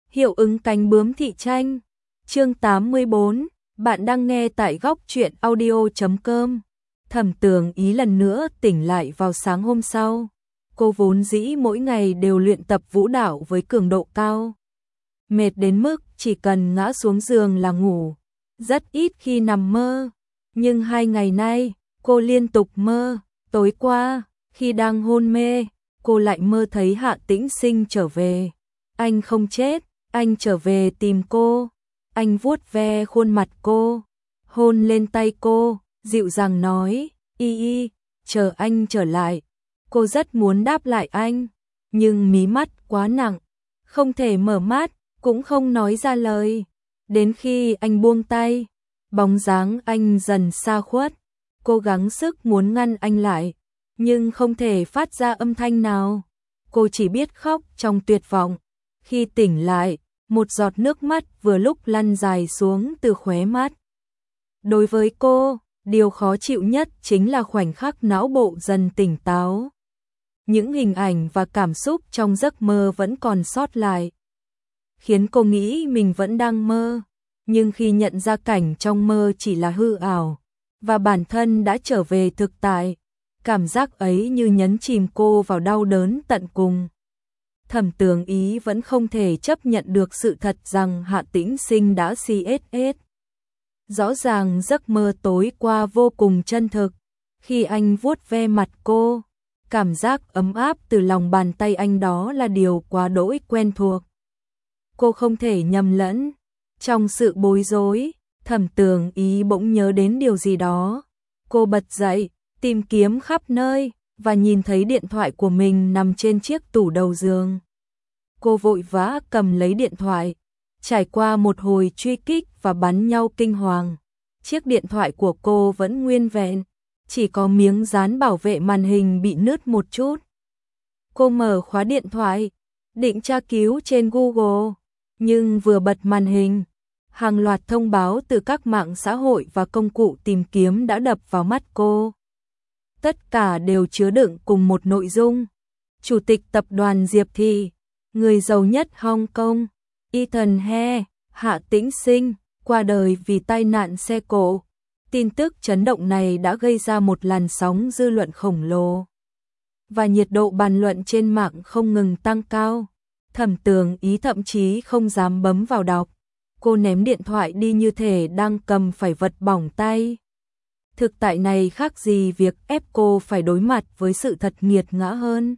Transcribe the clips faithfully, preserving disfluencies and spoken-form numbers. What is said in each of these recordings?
Hiệu ứng cánh bướm thị tranh. Chương tám mươi bốn, bạn đang nghe tại góc truyện audio chấm com. Thẩm Tường Ý lần nữa tỉnh lại vào sáng hôm sau. Cô vốn dĩ mỗi ngày đều luyện tập vũ đạo với cường độ cao. Mệt đến mức chỉ cần ngã xuống giường là ngủ, rất ít khi nằm mơ. Nhưng hai ngày nay, cô liên tục mơ. Tối qua, khi đang hôn mê, cô lại mơ thấy Hạ Tĩnh Sinh trở về. Anh không chết, anh trở về tìm cô. Anh vuốt ve khuôn mặt cô, hôn lên tay cô, dịu dàng nói, y y, chờ anh trở lại. Cô rất muốn đáp lại anh, nhưng mí mắt quá nặng, không thể mở mắt, cũng không nói ra lời. Đến khi anh buông tay, bóng dáng anh dần xa khuất. Cô gắng sức muốn ngăn anh lại, nhưng không thể phát ra âm thanh nào. Cô chỉ biết khóc trong tuyệt vọng. Khi tỉnh lại, một giọt nước mắt vừa lúc lăn dài xuống từ khóe mắt. Đối với cô, điều khó chịu nhất chính là khoảnh khắc não bộ dần tỉnh táo. Những hình ảnh và cảm xúc trong giấc mơ vẫn còn sót lại, khiến cô nghĩ mình vẫn đang mơ. Nhưng khi nhận ra cảnh trong mơ chỉ là hư ảo, và bản thân đã trở về thực tại, cảm giác ấy như nhấn chìm cô vào đau đớn tận cùng. Thẩm Tường Ý vẫn không thể chấp nhận được sự thật rằng Hạ Tĩnh Sinh đã xê ét ét. Rõ ràng giấc mơ tối qua vô cùng chân thực. Khi anh vuốt ve mặt cô, cảm giác ấm áp từ lòng bàn tay anh đó là điều quá đỗi quen thuộc. Cô không thể nhầm lẫn. Trong sự bối rối, Thẩm Tường Ý bỗng nhớ đến điều gì đó. Cô bật dậy, tìm kiếm khắp nơi, và nhìn thấy điện thoại của mình nằm trên chiếc tủ đầu giường. Cô vội vã cầm lấy điện thoại, trải qua một hồi truy kích và bắn nhau kinh hoàng. Chiếc điện thoại của cô vẫn nguyên vẹn, chỉ có miếng dán bảo vệ màn hình bị nứt một chút. Cô mở khóa điện thoại, định tra cứu trên Google, nhưng vừa bật màn hình, hàng loạt thông báo từ các mạng xã hội và công cụ tìm kiếm đã đập vào mắt cô. Tất cả đều chứa đựng cùng một nội dung. Chủ tịch tập đoàn Diệp Thị, người giàu nhất Hong Kong, Ethan He, Hạ Tĩnh Sinh, qua đời vì tai nạn xe cộ. Tin tức chấn động này đã gây ra một làn sóng dư luận khổng lồ, và nhiệt độ bàn luận trên mạng không ngừng tăng cao. Thẩm Tường Ý thậm chí không dám bấm vào đọc. Cô ném điện thoại đi như thể đang cầm phải vật bỏng tay. Thực tại này khác gì việc ép cô phải đối mặt với sự thật nghiệt ngã hơn.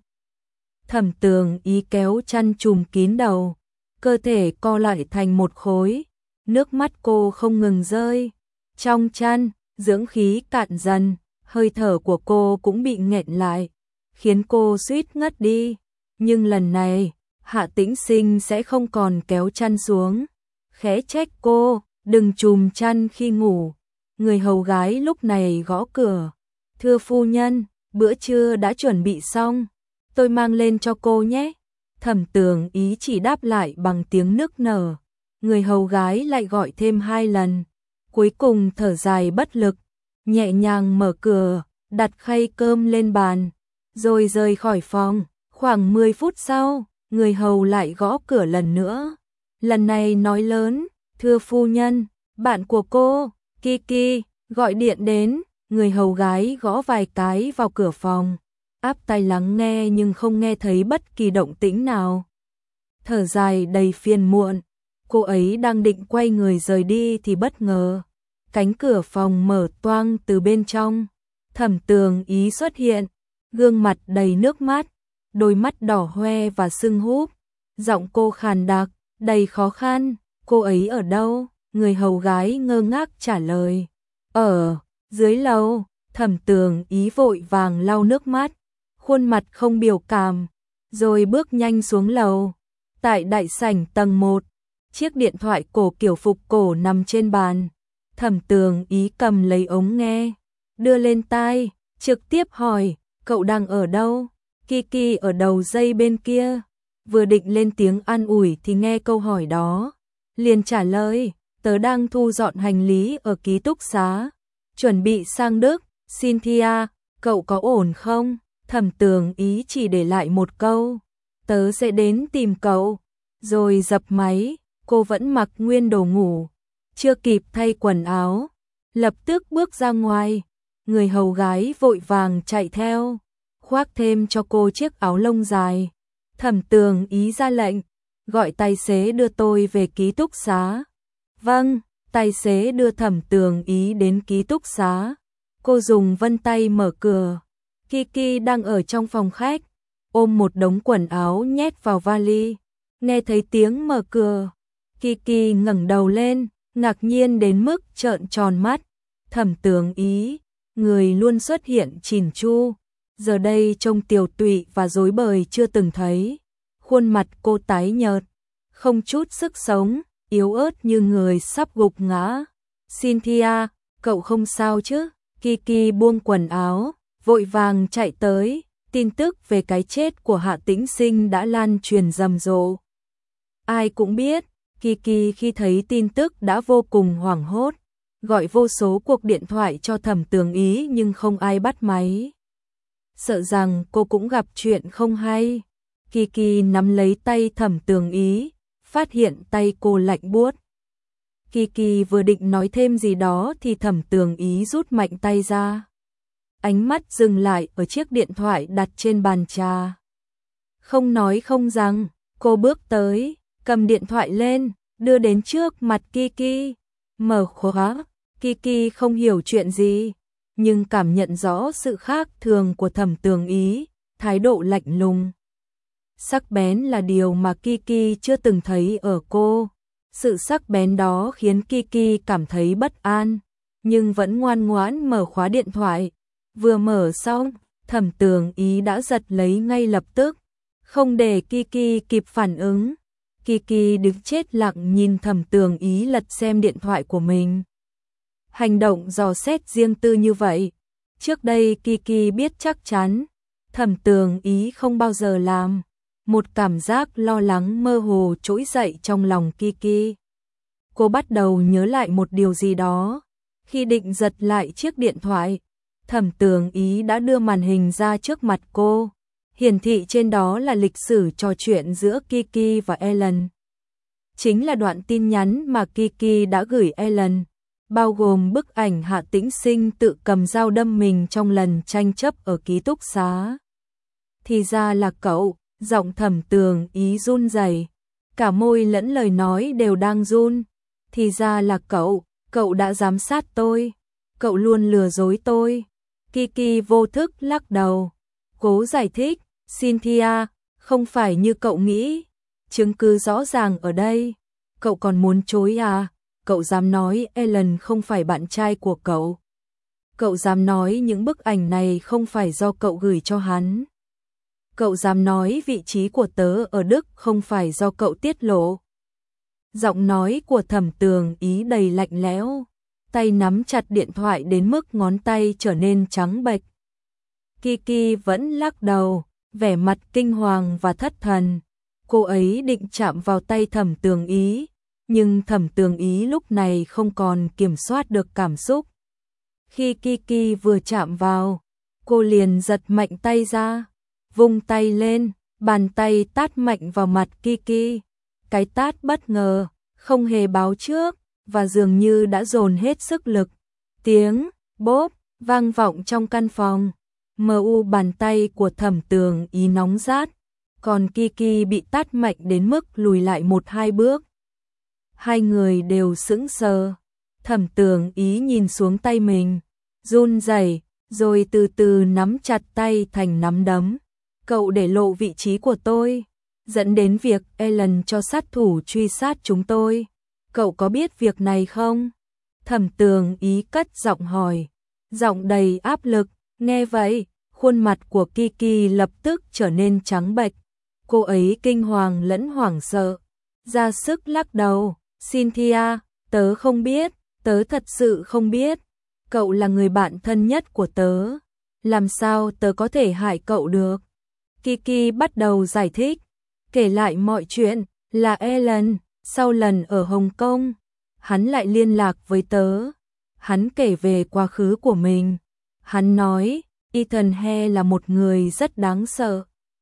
Thẩm Tường Ý kéo chăn trùm kín đầu, cơ thể co lại thành một khối, nước mắt cô không ngừng rơi. Trong chăn, dưỡng khí cạn dần, hơi thở của cô cũng bị nghẹn lại, khiến cô suýt ngất đi. Nhưng lần này, Hạ Tĩnh Sinh sẽ không còn kéo chăn xuống, khẽ trách cô, đừng trùm chăn khi ngủ. Người hầu gái lúc này gõ cửa. Thưa phu nhân, bữa trưa đã chuẩn bị xong, tôi mang lên cho cô nhé. Thẩm Tường Ý chỉ đáp lại bằng tiếng nức nở. Người hầu gái lại gọi thêm hai lần, cuối cùng thở dài bất lực, nhẹ nhàng mở cửa, đặt khay cơm lên bàn, rồi rời khỏi phòng. Khoảng mười phút sau, người hầu lại gõ cửa lần nữa. Lần này nói lớn, thưa phu nhân, bạn của cô, Kiki, gọi điện đến. Người hầu gái gõ vài cái vào cửa phòng, áp tai lắng nghe nhưng không nghe thấy bất kỳ động tĩnh nào. Thở dài đầy phiền muộn, cô ấy đang định quay người rời đi thì bất ngờ, cánh cửa phòng mở toang từ bên trong. Thẩm Tường Ý xuất hiện, gương mặt đầy nước mắt, đôi mắt đỏ hoe và sưng húp, giọng cô khàn đặc, đầy khó khăn. Cô ấy ở đâu? Người hầu gái ngơ ngác trả lời. Ở dưới lầu. Thẩm Tường Ý vội vàng lau nước mắt, khuôn mặt không biểu cảm, rồi bước nhanh xuống lầu. Tại đại sảnh tầng một, chiếc điện thoại cổ kiểu phục cổ nằm trên bàn. Thẩm Tường Ý cầm lấy ống nghe, đưa lên tai, trực tiếp hỏi, cậu đang ở đâu? Kiki ở đầu dây bên kia. Vừa định lên tiếng an ủi thì nghe câu hỏi đó, liền trả lời, tớ đang thu dọn hành lý ở ký túc xá, chuẩn bị sang Đức. Cynthia, cậu có ổn không? Thẩm Tường Ý chỉ để lại một câu, tớ sẽ đến tìm cậu. rồi dập máy, cô vẫn mặc nguyên đồ ngủ, chưa kịp thay quần áo, lập tức bước ra ngoài, người hầu gái vội vàng chạy theo, khoác thêm cho cô chiếc áo lông dài. Thẩm Tường Ý ra lệnh, gọi tài xế đưa tôi về ký túc xá. Vâng, tài xế đưa Thẩm Tường Ý đến ký túc xá. Cô dùng vân tay mở cửa. Kiki đang ở trong phòng khách, ôm một đống quần áo nhét vào vali. Nghe thấy tiếng mở cửa, Kiki ngẩng đầu lên, ngạc nhiên đến mức trợn tròn mắt. Thẩm Tường Ý, người luôn xuất hiện chỉn chu, giờ đây trông tiều tụy và rối bời chưa từng thấy. Khuôn mặt cô tái nhợt, không chút sức sống, yếu ớt như người sắp gục ngã. Cynthia, cậu không sao chứ? Kiki buông quần áo, vội vàng chạy tới. Tin tức về cái chết của Hạ Tĩnh Sinh đã lan truyền rầm rộ. Ai cũng biết, Kiki khi thấy tin tức đã vô cùng hoảng hốt, gọi vô số cuộc điện thoại cho Thẩm Tường Ý nhưng không ai bắt máy. Sợ rằng cô cũng gặp chuyện không hay. Kiki nắm lấy tay Thẩm Tường Ý, phát hiện tay cô lạnh buốt. Kiki vừa định nói thêm gì đó thì Thẩm Tường Ý rút mạnh tay ra. Ánh mắt dừng lại ở chiếc điện thoại đặt trên bàn trà. Không nói không rằng, cô bước tới, cầm điện thoại lên, đưa đến trước mặt Kiki. Mở khóa, Kiki không hiểu chuyện gì, nhưng cảm nhận rõ sự khác thường của Thẩm Tường Ý, thái độ lạnh lùng. Sắc bén là điều mà Kiki chưa từng thấy ở cô. Sự sắc bén đó khiến Kiki cảm thấy bất an, nhưng vẫn ngoan ngoãn mở khóa điện thoại. Vừa mở xong, Thẩm Tường Ý đã giật lấy ngay lập tức, không để Kiki kịp phản ứng. Kiki đứng chết lặng nhìn Thẩm Tường Ý lật xem điện thoại của mình. Hành động dò xét riêng tư như vậy, trước đây Kiki biết chắc chắn, Thẩm Tường Ý không bao giờ làm. Một cảm giác lo lắng mơ hồ trỗi dậy trong lòng Kiki. Cô bắt đầu nhớ lại một điều gì đó. Khi định giật lại chiếc điện thoại, Thẩm Tường Ý đã đưa màn hình ra trước mặt cô. Hiển thị trên đó là lịch sử trò chuyện giữa Kiki và Ellen. Chính là đoạn tin nhắn mà Kiki đã gửi Ellen, bao gồm bức ảnh Hạ Tĩnh Sinh tự cầm dao đâm mình trong lần tranh chấp ở ký túc xá. Thì ra là cậu. Giọng Thẩm Tường Ý run rẩy, cả môi lẫn lời nói đều đang run. Thì ra là cậu, cậu đã giám sát tôi, cậu luôn lừa dối tôi. Kiki vô thức lắc đầu, cố giải thích, Cynthia, không phải như cậu nghĩ, chứng cứ rõ ràng ở đây. Cậu còn muốn chối à? Cậu dám nói Ellen không phải bạn trai của cậu. Cậu dám nói những bức ảnh này không phải do cậu gửi cho hắn. Cậu dám nói vị trí của tớ ở Đức không phải do cậu tiết lộ. Giọng nói của Thẩm Tường Ý đầy lạnh lẽo, tay nắm chặt điện thoại đến mức ngón tay trở nên trắng bệch. Kiki vẫn lắc đầu, vẻ mặt kinh hoàng và thất thần. Cô ấy định chạm vào tay Thẩm Tường Ý, nhưng Thẩm Tường Ý lúc này không còn kiểm soát được cảm xúc. Khi Kiki vừa chạm vào, cô liền giật mạnh tay ra. Vung tay lên, bàn tay tát mạnh vào mặt Kiki. Cái tát bất ngờ, không hề báo trước, và dường như đã dồn hết sức lực. Tiếng bốp vang vọng trong căn phòng. Mờ u bàn tay của Thẩm Tường Ý nóng rát, còn Kiki bị tát mạnh đến mức lùi lại một hai bước. Hai người đều sững sờ. Thẩm Tường Ý nhìn xuống tay mình, run rẩy, rồi từ từ nắm chặt tay thành nắm đấm. Cậu để lộ vị trí của tôi, dẫn đến việc Ellen cho sát thủ truy sát chúng tôi. Cậu có biết việc này không? Thẩm Tường Ý cất giọng hỏi, giọng đầy áp lực. Nghe vậy, khuôn mặt của Kiki lập tức trở nên trắng bệch. Cô ấy kinh hoàng lẫn hoảng sợ, ra sức lắc đầu. Cynthia, tớ không biết, tớ thật sự không biết. Cậu là người bạn thân nhất của tớ, làm sao tớ có thể hại cậu được? Kiki bắt đầu giải thích, kể lại mọi chuyện. Là Ellen, sau lần ở Hồng Kông, hắn lại liên lạc với tớ. Hắn kể về quá khứ của mình. Hắn nói, Ethan Hare là một người rất đáng sợ.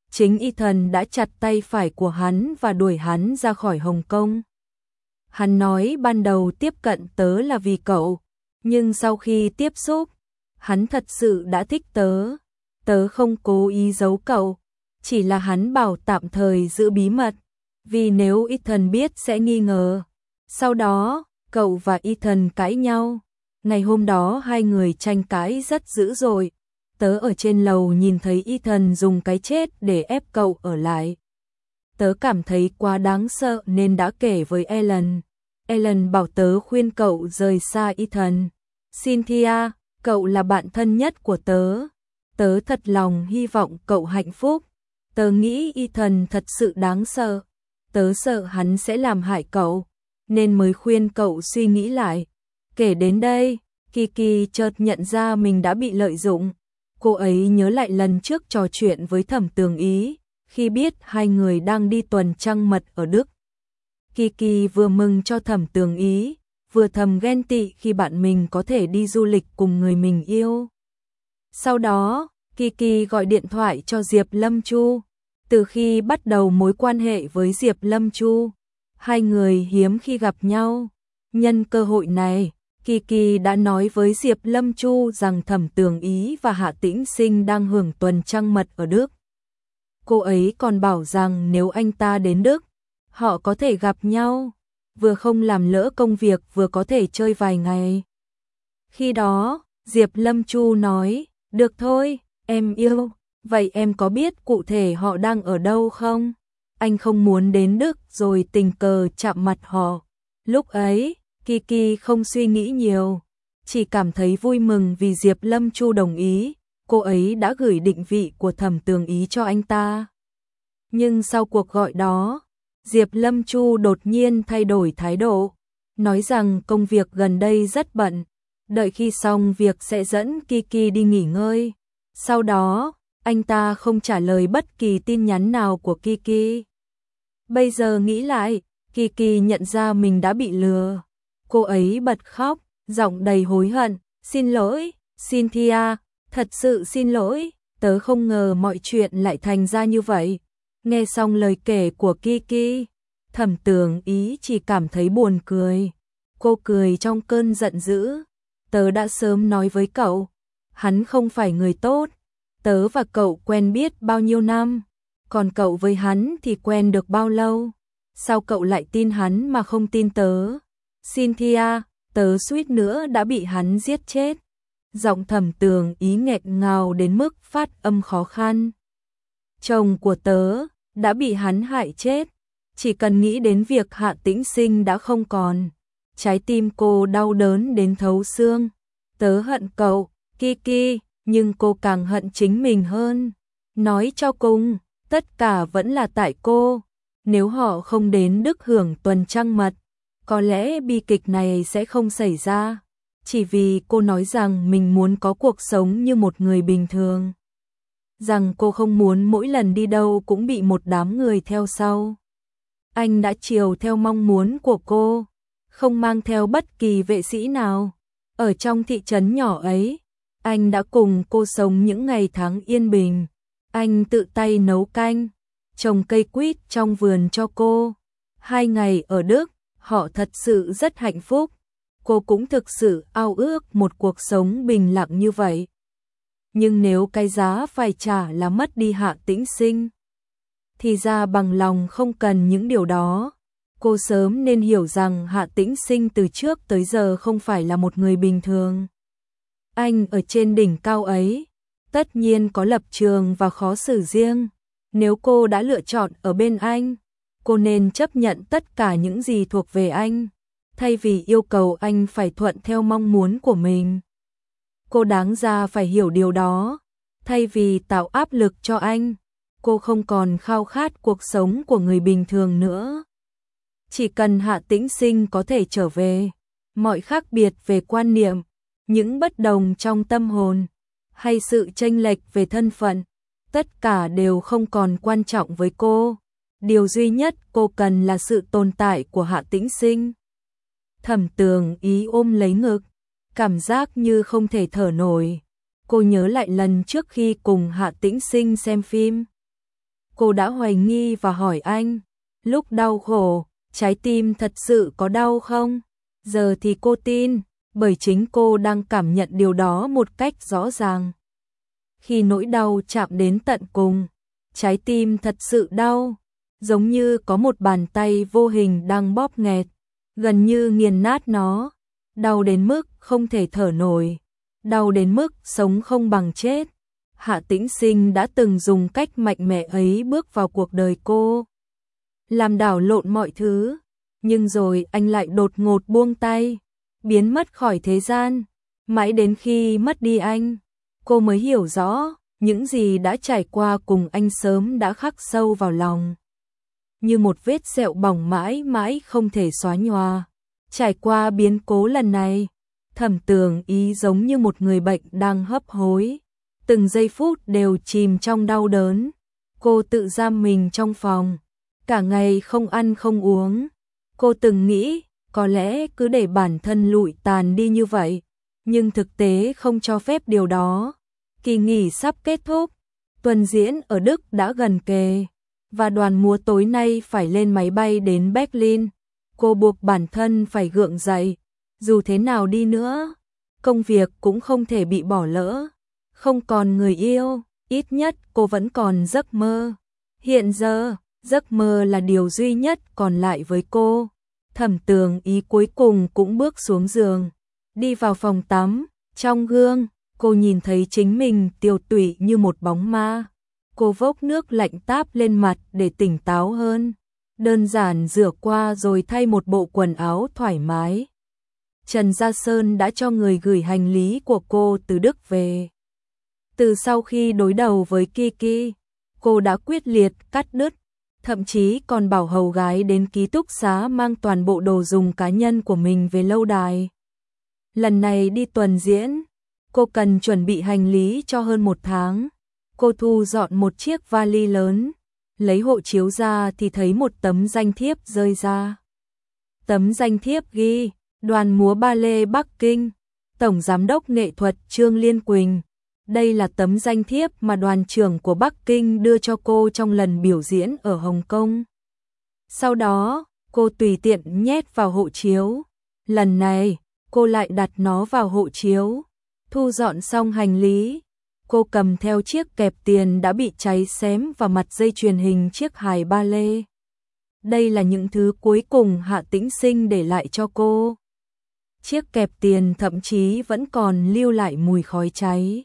chính Ethan đã chặt tay phải của hắn và đuổi hắn ra khỏi Hồng Kông. Hắn nói ban đầu tiếp cận tớ là vì cậu, nhưng sau khi tiếp xúc, hắn thật sự đã thích tớ. Tớ không cố ý giấu cậu, chỉ là hắn bảo tạm thời giữ bí mật, vì nếu Ethan biết sẽ nghi ngờ. Sau đó, cậu và Ethan cãi nhau. Ngày hôm đó hai người tranh cãi rất dữ dội. Tớ ở trên lầu nhìn thấy Ethan dùng cái chết để ép cậu ở lại. Tớ cảm thấy quá đáng sợ nên đã kể với Ellen. Ellen bảo tớ khuyên cậu rời xa Ethan. Cynthia, cậu là bạn thân nhất của tớ. Tớ thật lòng hy vọng cậu hạnh phúc. Tớ nghĩ Ethan thật sự đáng sợ. Tớ sợ hắn sẽ làm hại cậu, nên mới khuyên cậu suy nghĩ lại. Kể đến đây, Kiki chợt nhận ra mình đã bị lợi dụng. Cô ấy nhớ lại lần trước trò chuyện với Thẩm Tường Ý, khi biết hai người đang đi tuần trăng mật ở Đức. Kiki vừa mừng cho Thẩm Tường Ý, vừa thầm ghen tị khi bạn mình có thể đi du lịch cùng người mình yêu. Sau đó, Kiki gọi điện thoại cho Diệp Lâm Chu. Từ khi bắt đầu mối quan hệ với Diệp Lâm Chu, hai người hiếm khi gặp nhau. Nhân cơ hội này, Kiki đã nói với Diệp Lâm Chu rằng Thẩm Tường Ý và Hạ Tĩnh Sinh đang hưởng tuần trăng mật ở Đức. Cô ấy còn bảo rằng nếu anh ta đến Đức, họ có thể gặp nhau, vừa không làm lỡ công việc vừa có thể chơi vài ngày. Khi đó, Diệp Lâm Chu nói, được thôi, em yêu, vậy em có biết cụ thể họ đang ở đâu không? Anh không muốn đến Đức rồi tình cờ chạm mặt họ. Lúc ấy, Kiki không suy nghĩ nhiều, chỉ cảm thấy vui mừng vì Diệp Lâm Chu đồng ý, cô ấy đã gửi định vị của Thẩm Tường Ý cho anh ta. Nhưng sau cuộc gọi đó, Diệp Lâm Chu đột nhiên thay đổi thái độ, nói rằng công việc gần đây rất bận, đợi khi xong việc sẽ dẫn Kiki đi nghỉ ngơi. Sau đó, anh ta không trả lời bất kỳ tin nhắn nào của Kiki. Bây giờ nghĩ lại, Kiki nhận ra mình đã bị lừa. Cô ấy bật khóc, giọng đầy hối hận, xin lỗi, Cynthia, thật sự xin lỗi, tớ không ngờ mọi chuyện lại thành ra như vậy. Nghe xong lời kể của Kiki, Thẩm Tường Ý chỉ cảm thấy buồn cười. Cô cười trong cơn giận dữ. Tớ đã sớm nói với cậu, hắn không phải người tốt. Tớ và cậu quen biết bao nhiêu năm, còn cậu với hắn thì quen được bao lâu? Sao cậu lại tin hắn mà không tin tớ? Cynthia, tớ suýt nữa đã bị hắn giết chết. Giọng Thẩm Tường Ý nghẹn ngào đến mức phát âm khó khăn. Chồng của tớ đã bị hắn hại chết. Chỉ cần nghĩ đến việc Hạ Tĩnh Sinh đã không còn, trái tim cô đau đớn đến thấu xương. Tớ hận cậu, Kiki, nhưng cô càng hận chính mình hơn. Nói cho cùng, tất cả vẫn là tại cô. Nếu họ không đến Đức hưởng tuần trăng mật, có lẽ bi kịch này sẽ không xảy ra. Chỉ vì cô nói rằng mình muốn có cuộc sống như một người bình thường. Rằng cô không muốn mỗi lần đi đâu cũng bị một đám người theo sau. Anh đã chiều theo mong muốn của cô, không mang theo bất kỳ vệ sĩ nào. Ở trong thị trấn nhỏ ấy, anh đã cùng cô sống những ngày tháng yên bình. Anh tự tay nấu canh, trồng cây quýt trong vườn cho cô. Hai ngày ở Đức, họ thật sự rất hạnh phúc. Cô cũng thực sự ao ước một cuộc sống bình lặng như vậy. Nhưng nếu cái giá phải trả là mất đi Hạ Tĩnh Sinh, thì ra bằng lòng không cần những điều đó. Cô sớm nên hiểu rằng Hạ Tĩnh Sinh từ trước tới giờ không phải là một người bình thường. Anh ở trên đỉnh cao ấy, tất nhiên có lập trường và khó xử riêng. Nếu cô đã lựa chọn ở bên anh, cô nên chấp nhận tất cả những gì thuộc về anh, thay vì yêu cầu anh phải thuận theo mong muốn của mình. Cô đáng ra phải hiểu điều đó, thay vì tạo áp lực cho anh. Cô không còn khao khát cuộc sống của người bình thường nữa. Chỉ cần Hạ Tĩnh Sinh có thể trở về, mọi khác biệt về quan niệm, những bất đồng trong tâm hồn, hay sự chênh lệch về thân phận, tất cả đều không còn quan trọng với cô. Điều duy nhất cô cần là sự tồn tại của Hạ Tĩnh Sinh. Thẩm Tường Ý ôm lấy ngực, cảm giác như không thể thở nổi. Cô nhớ lại lần trước khi cùng Hạ Tĩnh Sinh xem phim. cô đã hoài nghi và hỏi anh, lúc đau khổ, trái tim thật sự có đau không? Giờ thì cô tin, bởi chính cô đang cảm nhận điều đó một cách rõ ràng. Khi nỗi đau chạm đến tận cùng, trái tim thật sự đau, giống như có một bàn tay vô hình đang bóp nghẹt, gần như nghiền nát nó, đau đến mức không thể thở nổi, đau đến mức sống không bằng chết. Hạ Tĩnh Sinh đã từng dùng cách mạnh mẽ ấy bước vào cuộc đời cô, làm đảo lộn mọi thứ, nhưng rồi anh lại đột ngột buông tay, biến mất khỏi thế gian, mãi đến khi mất đi anh, cô mới hiểu rõ, những gì đã trải qua cùng anh sớm đã khắc sâu vào lòng. Như một vết sẹo bỏng mãi mãi không thể xóa nhòa. Trải qua biến cố lần này, Thẩm Tường Ý giống như một người bệnh đang hấp hối, từng giây phút đều chìm trong đau đớn. Cô tự giam mình trong phòng, cả ngày không ăn không uống. Cô từng nghĩ, có lẽ cứ để bản thân lụi tàn đi như vậy, nhưng thực tế không cho phép điều đó. Kỳ nghỉ sắp kết thúc, tuần diễn ở Đức đã gần kề, và đoàn múa tối nay phải lên máy bay đến Berlin. Cô buộc bản thân phải gượng dậy, dù thế nào đi nữa, công việc cũng không thể bị bỏ lỡ. Không còn người yêu, ít nhất cô vẫn còn giấc mơ. Hiện giờ, giấc mơ là điều duy nhất còn lại với cô. Thẩm Tường Ý cuối cùng cũng bước xuống giường, đi vào phòng tắm. Trong gương, cô nhìn thấy chính mình tiều tụy như một bóng ma. Cô vốc nước lạnh táp lên mặt để tỉnh táo hơn, đơn giản rửa qua rồi thay một bộ quần áo thoải mái. Trần Gia Sơn đã cho người gửi hành lý của cô từ Đức về. Từ sau khi đối đầu với Kiki, cô đã quyết liệt cắt đứt, thậm chí còn bảo hầu gái đến ký túc xá mang toàn bộ đồ dùng cá nhân của mình về lâu đài. Lần này đi tuần diễn, cô cần chuẩn bị hành lý cho hơn một tháng. Cô thu dọn một chiếc vali lớn, lấy hộ chiếu ra thì thấy một tấm danh thiếp rơi ra. Tấm danh thiếp ghi, đoàn múa ba lê Bắc Kinh, Tổng Giám đốc Nghệ thuật Trương Liên Quỳnh. Đây là tấm danh thiếp mà đoàn trưởng của Bắc Kinh đưa cho cô trong lần biểu diễn ở Hồng Kông. Sau đó, cô tùy tiện nhét vào hộ chiếu. Lần này, cô lại đặt nó vào hộ chiếu. Thu dọn xong hành lý, cô cầm theo chiếc kẹp tiền đã bị cháy xém và mặt dây chuyền hình chiếc hài ba lê. Đây là những thứ cuối cùng Hạ Tĩnh Sinh để lại cho cô. Chiếc kẹp tiền thậm chí vẫn còn lưu lại mùi khói cháy.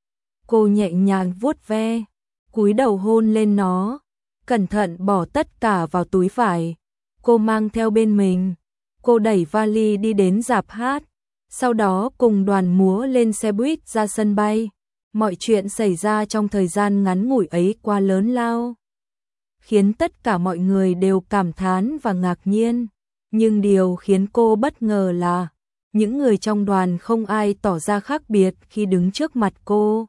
Cô nhẹ nhàng vuốt ve, cúi đầu hôn lên nó, cẩn thận bỏ tất cả vào túi vải. Cô mang theo bên mình. Cô đẩy vali đi đến rạp hát, sau đó cùng đoàn múa lên xe buýt ra sân bay. Mọi chuyện xảy ra trong thời gian ngắn ngủi ấy quá lớn lao, khiến tất cả mọi người đều cảm thán và ngạc nhiên. Nhưng điều khiến cô bất ngờ là những người trong đoàn không ai tỏ ra khác biệt khi đứng trước mặt cô.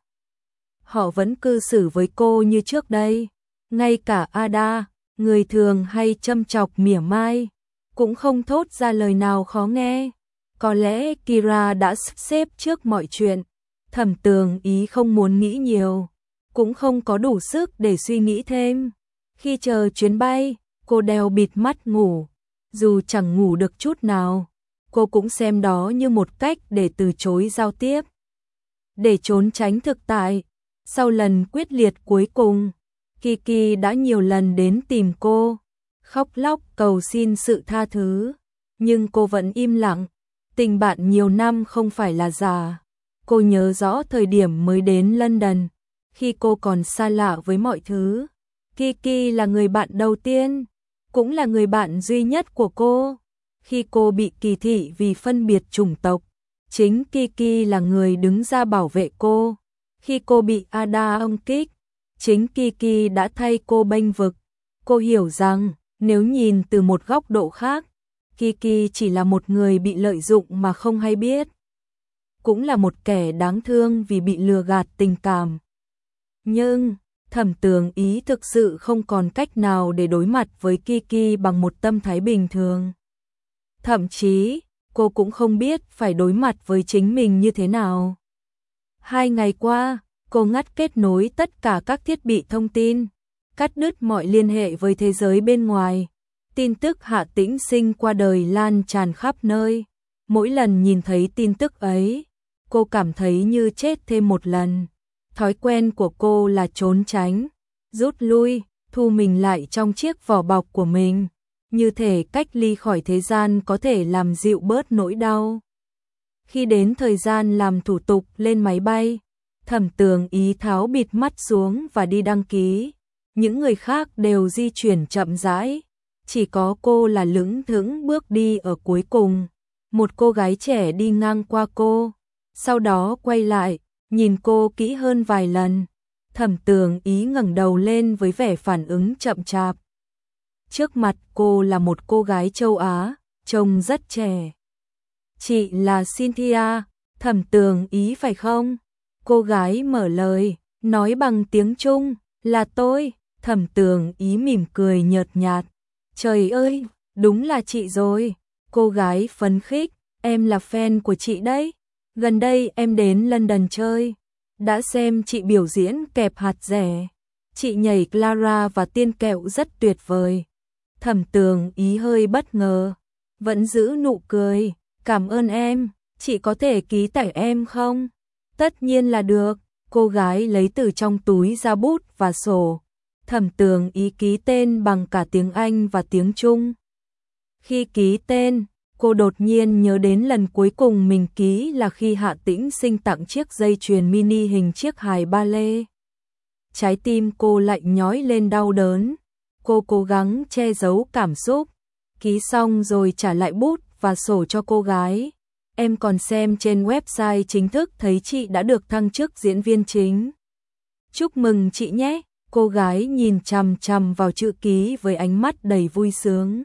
Họ vẫn cư xử với cô như trước đây. Ngay cả Ada, người thường hay châm chọc mỉa mai, cũng không thốt ra lời nào khó nghe. Có lẽ Kira đã sắp xếp trước mọi chuyện. Thẩm Tường Ý không muốn nghĩ nhiều, cũng không có đủ sức để suy nghĩ thêm. Khi chờ chuyến bay, cô đeo bịt mắt ngủ. Dù chẳng ngủ được chút nào, cô cũng xem đó như một cách để từ chối giao tiếp, để trốn tránh thực tại. Sau lần quyết liệt cuối cùng, Kiki đã nhiều lần đến tìm cô, khóc lóc cầu xin sự tha thứ, nhưng cô vẫn im lặng. Tình bạn nhiều năm không phải là giả. Cô nhớ rõ thời điểm mới đến London, khi cô còn xa lạ với mọi thứ. Kiki là người bạn đầu tiên, cũng là người bạn duy nhất của cô. Khi cô bị kỳ thị vì phân biệt chủng tộc, chính Kiki là người đứng ra bảo vệ cô. Khi cô bị Ada ông kích, chính Kiki đã thay cô bênh vực. Cô hiểu rằng, nếu nhìn từ một góc độ khác, Kiki chỉ là một người bị lợi dụng mà không hay biết. Cũng là một kẻ đáng thương vì bị lừa gạt tình cảm. Nhưng, Thẩm Tường Ý thực sự không còn cách nào để đối mặt với Kiki bằng một tâm thái bình thường. Thậm chí, cô cũng không biết phải đối mặt với chính mình như thế nào. Hai ngày qua, cô ngắt kết nối tất cả các thiết bị thông tin. cắt đứt mọi liên hệ với thế giới bên ngoài. Tin tức Hạ Tĩnh Sinh qua đời lan tràn khắp nơi. Mỗi lần nhìn thấy tin tức ấy, cô cảm thấy như chết thêm một lần. Thói quen của cô là trốn tránh, rút lui, thu mình lại trong chiếc vỏ bọc của mình. Như thể cách ly khỏi thế gian có thể làm dịu bớt nỗi đau. Khi đến thời gian làm thủ tục lên máy bay, Thẩm Tường Ý tháo bịt mắt xuống và đi đăng ký. Những người khác đều di chuyển chậm rãi, chỉ có cô là lững thững bước đi ở cuối cùng. Một cô gái trẻ đi ngang qua cô, sau đó quay lại, nhìn cô kỹ hơn vài lần. Thẩm Tường Ý ngẩng đầu lên với vẻ phản ứng chậm chạp. Trước mặt cô là một cô gái châu Á, trông rất trẻ. Chị là Cynthia, Thẩm Tường Ý phải không? Cô gái mở lời, nói bằng tiếng Trung, là tôi. Thẩm Tường Ý mỉm cười nhợt nhạt. Trời ơi, đúng là chị rồi. Cô gái phấn khích, em là fan của chị đấy. Gần đây em đến London chơi, đã xem chị biểu diễn kẹp hạt rẻ. Chị nhảy Clara và tiên kẹo rất tuyệt vời. Thẩm Tường Ý hơi bất ngờ, vẫn giữ nụ cười. Cảm ơn em, chị có thể ký tặng em không? Tất nhiên là được. Cô gái lấy từ trong túi ra bút và sổ. Thẩm Tường Ý ký tên bằng cả tiếng Anh và tiếng Trung. Khi ký tên, cô đột nhiên nhớ đến lần cuối cùng mình ký là khi Hạ Tĩnh Sinh tặng chiếc dây chuyền mini hình chiếc hài ba lê. Trái tim cô lạnh nhói lên đau đớn. Cô cố gắng che giấu cảm xúc, ký xong rồi trả lại bút và sổ cho cô gái. Em còn xem trên website chính thức thấy chị đã được thăng chức diễn viên chính. Chúc mừng chị nhé. Cô gái nhìn chằm chằm vào chữ ký với ánh mắt đầy vui sướng.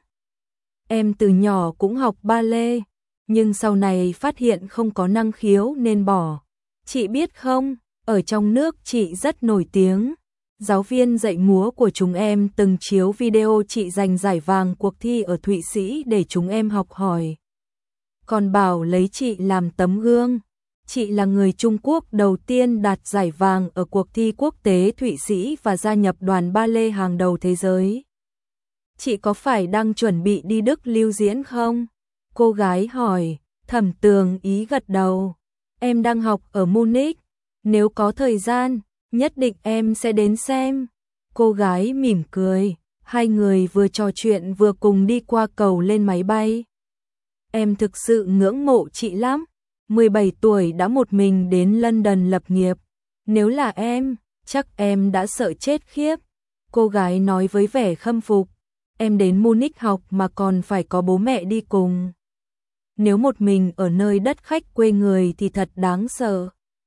Em từ nhỏ cũng học ba lê, nhưng sau này phát hiện không có năng khiếu nên bỏ. Chị biết không, ở trong nước chị rất nổi tiếng. Giáo viên dạy múa của chúng em từng chiếu video chị giành giải vàng cuộc thi ở Thụy Sĩ để chúng em học hỏi. Còn bảo lấy chị làm tấm gương. Chị là người Trung Quốc đầu tiên đạt giải vàng ở cuộc thi quốc tế Thụy Sĩ và gia nhập đoàn ba lê hàng đầu thế giới. Chị có phải đang chuẩn bị đi Đức lưu diễn không? Cô gái hỏi. Thẩm Tường Ý gật đầu. Em đang học ở Munich. Nếu có thời gian, nhất định em sẽ đến xem. Cô gái mỉm cười. Hai người vừa trò chuyện vừa cùng đi qua cầu lên máy bay. Em thực sự ngưỡng mộ chị lắm. mười bảy tuổi đã một mình đến London lập nghiệp. Nếu là em, chắc em đã sợ chết khiếp. Cô gái nói với vẻ khâm phục. Em đến Munich học mà còn phải có bố mẹ đi cùng. Nếu một mình ở nơi đất khách quê người thì thật đáng sợ.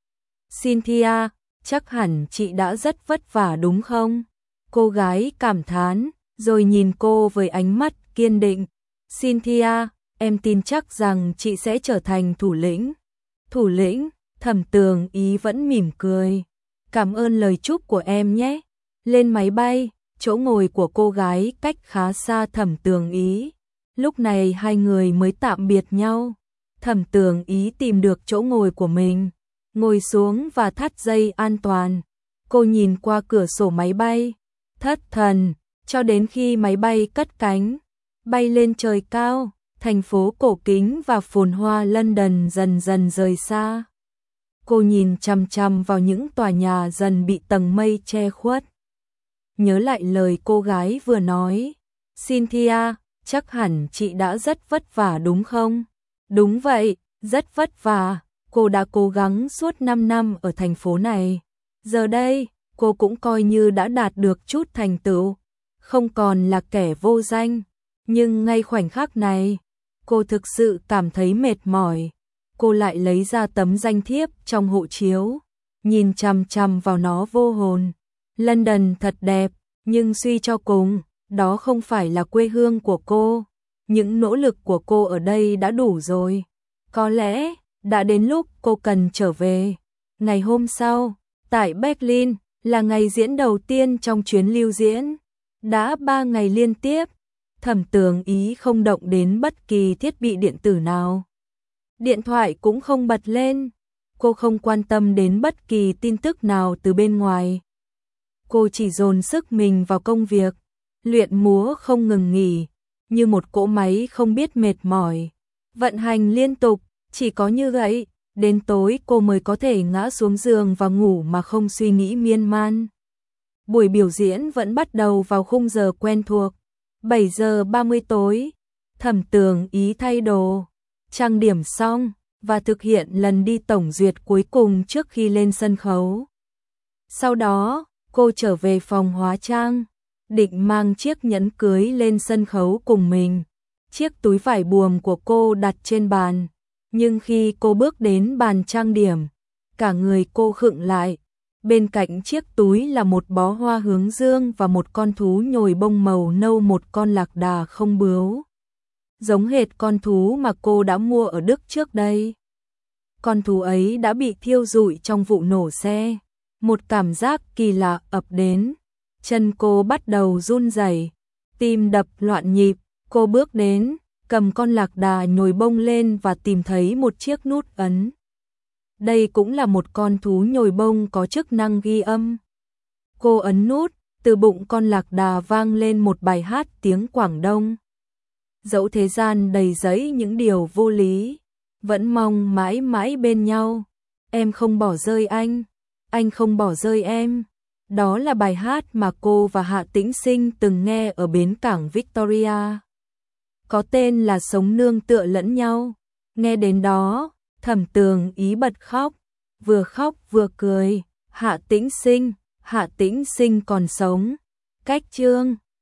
Cynthia, chắc hẳn chị đã rất vất vả đúng không? Cô gái cảm thán, rồi nhìn cô với ánh mắt kiên định. Cynthia, em tin chắc rằng chị sẽ trở thành thủ lĩnh. Thủ lĩnh, Thẩm Tường Ý vẫn mỉm cười. Cảm ơn lời chúc của em nhé. Lên máy bay, chỗ ngồi của cô gái cách khá xa Thẩm Tường Ý. Lúc này hai người mới tạm biệt nhau. Thẩm Tường Ý tìm được chỗ ngồi của mình, ngồi xuống và thắt dây an toàn. Cô nhìn qua cửa sổ máy bay, thất thần, cho đến khi máy bay cất cánh, bay lên trời cao. Thành phố cổ kính và phồn hoa London dần dần rời xa. Cô nhìn chằm chằm vào những tòa nhà dần bị tầng mây che khuất. Nhớ lại lời cô gái vừa nói. Cynthia, chắc hẳn chị đã rất vất vả đúng không? Đúng vậy, rất vất vả. Cô đã cố gắng suốt năm năm ở thành phố này. Giờ đây, cô cũng coi như đã đạt được chút thành tựu. Không còn là kẻ vô danh. Nhưng ngay khoảnh khắc này, cô thực sự cảm thấy mệt mỏi. Cô lại lấy ra tấm danh thiếp trong hộ chiếu, nhìn chằm chằm vào nó vô hồn. London thật đẹp, nhưng suy cho cùng, đó không phải là quê hương của cô. Những nỗ lực của cô ở đây đã đủ rồi. Có lẽ, đã đến lúc cô cần trở về. Ngày hôm sau, tại Berlin, là ngày diễn đầu tiên trong chuyến lưu diễn. Đã ba ngày liên tiếp, Thẩm Tường Ý không động đến bất kỳ thiết bị điện tử nào. Điện thoại cũng không bật lên. Cô không quan tâm đến bất kỳ tin tức nào từ bên ngoài. cô chỉ dồn sức mình vào công việc, luyện múa không ngừng nghỉ, như một cỗ máy không biết mệt mỏi, vận hành liên tục, chỉ có như vậy, đến tối cô mới có thể ngã xuống giường và ngủ mà không suy nghĩ miên man. Buổi biểu diễn vẫn bắt đầu vào khung giờ quen thuộc, bảy giờ ba mươi tối, Thẩm Tường Ý thay đồ, trang điểm xong và thực hiện lần đi tổng duyệt cuối cùng trước khi lên sân khấu. Sau đó, cô trở về phòng hóa trang, định mang chiếc nhẫn cưới lên sân khấu cùng mình. Chiếc túi vải buồm của cô đặt trên bàn, nhưng khi cô bước đến bàn trang điểm, cả người cô khựng lại. Bên cạnh chiếc túi là một bó hoa hướng dương và một con thú nhồi bông màu nâu, một con lạc đà không bướu, giống hệt con thú mà cô đã mua ở Đức trước đây. Con thú ấy đã bị thiêu rụi trong vụ nổ xe. Một cảm giác kỳ lạ ập đến, chân cô bắt đầu run rẩy, tim đập loạn nhịp. Cô bước đến, cầm con lạc đà nhồi bông lên và tìm thấy một chiếc nút ấn. Đây cũng là một con thú nhồi bông có chức năng ghi âm. Cô ấn nút, từ bụng con lạc đà vang lên một bài hát tiếng Quảng Đông. Dẫu thế gian đầy rẫy những điều vô lý, vẫn mong mãi mãi bên nhau. Em không bỏ rơi anh, anh không bỏ rơi em. Đó là bài hát mà cô và Hạ Tĩnh Sinh từng nghe ở bến cảng Victoria, có tên là Sống nương tựa lẫn nhau. Nghe đến đó, Thẩm Tường Ý bật khóc, vừa khóc vừa cười. Hạ Tĩnh Sinh, Hạ Tĩnh Sinh còn sống. Cách chương